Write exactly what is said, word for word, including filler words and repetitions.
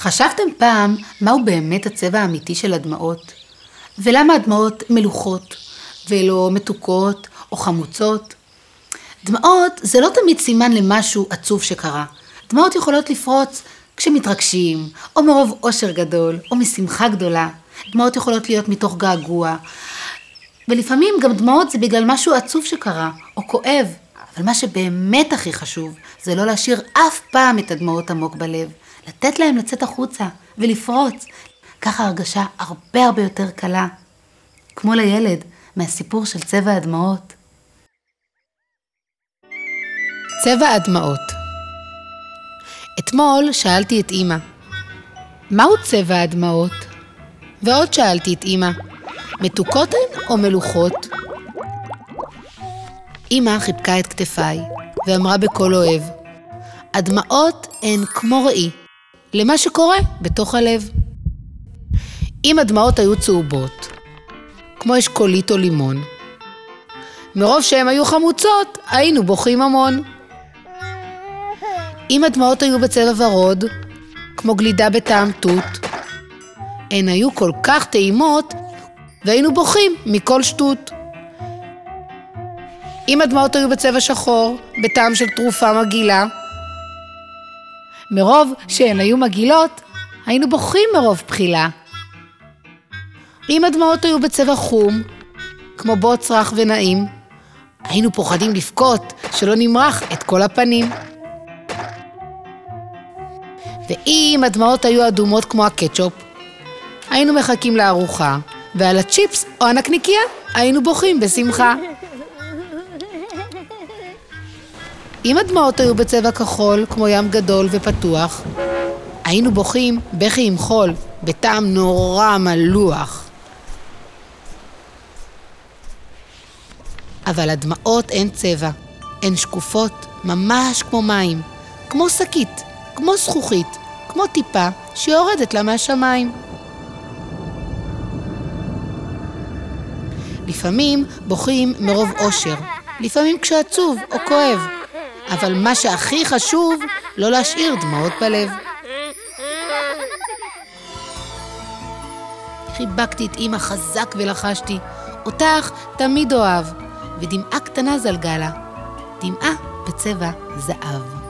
חשבתם פעם מהו באמת הצבע האמיתי של הדמעות? ולמה הדמעות מלוכות ולא מתוקות או חמוצות? דמעות זה לא תמיד סימן למשהו עצוב שקרה. דמעות יכולות לפרוץ כשמתרגשים, או מרוב אושר גדול, או משמחה גדולה. דמעות יכולות להיות מתוך געגוע. ולפעמים גם דמעות זה בגלל משהו עצוב שקרה, או כואב. אבל מה שבאמת הכי חשוב, זה לא להשאיר אף פעם את הדמעות עמוק בלב. לתת להם לצאת החוצה ולפרוץ. ככה הרגשה הרבה הרבה יותר קלה. כמו לילד מהסיפור של צבע הדמעות. צבע הדמעות. אתמול שאלתי את אמא, מהו צבע הדמעות? ועוד שאלתי את אמא, מתוקות הן או מלוכות? אמא חיבקה את כתפיי ואמרה בקול אוהב, הדמעות הן כמו ראי למה שקורה בתוך הלב. אם הדמעות היו צהובות, כמו אשכולית או לימון, מרוב שהן היו חמוצות, היינו בוכים המון. אם הדמעות היו בצבע ורוד, כמו גלידה בטעם תות, הן היו כל כך טעימות, והיינו בוכים מכל שטות. אם הדמעות היו בצבע שחור, בטעם של תרופה מגעילה, מרוב שהן היו מגעילות, היינו בוכים מרוב בחילה. אם הדמעות היו בצבע חום, כמו בוץ רך ונעים, היינו פוחדים לבכות שלא נמרח את כל הפנים. ואם הדמעות היו אדומות כמו הקטשופ, היינו מחכים לארוחה, ועל הצ'יפס או הנקניקיה היינו בוכים בשמחה. אם הדמעות היו בצבע כחול כמו ים גדול ופתוח, היינו בוכים בכי עם חול, בטעם נורא מלוח. אבל הדמעות אין צבע, הן שקופות, ממש כמו מים, כמו שקית, כמו זכוכית, כמו טיפה שיורדת לה מהשמיים. לפעמים בוכים מרוב אושר, לפעמים כשעצוב או כואב, אבל מה שהכי חשוב, לא להשאיר דמעות בלב. חיבקתי את אמא חזק ולחשתי, אותך תמיד אוהב, ודמעה קטנה זלגה לה, דמעה בצבע זהב.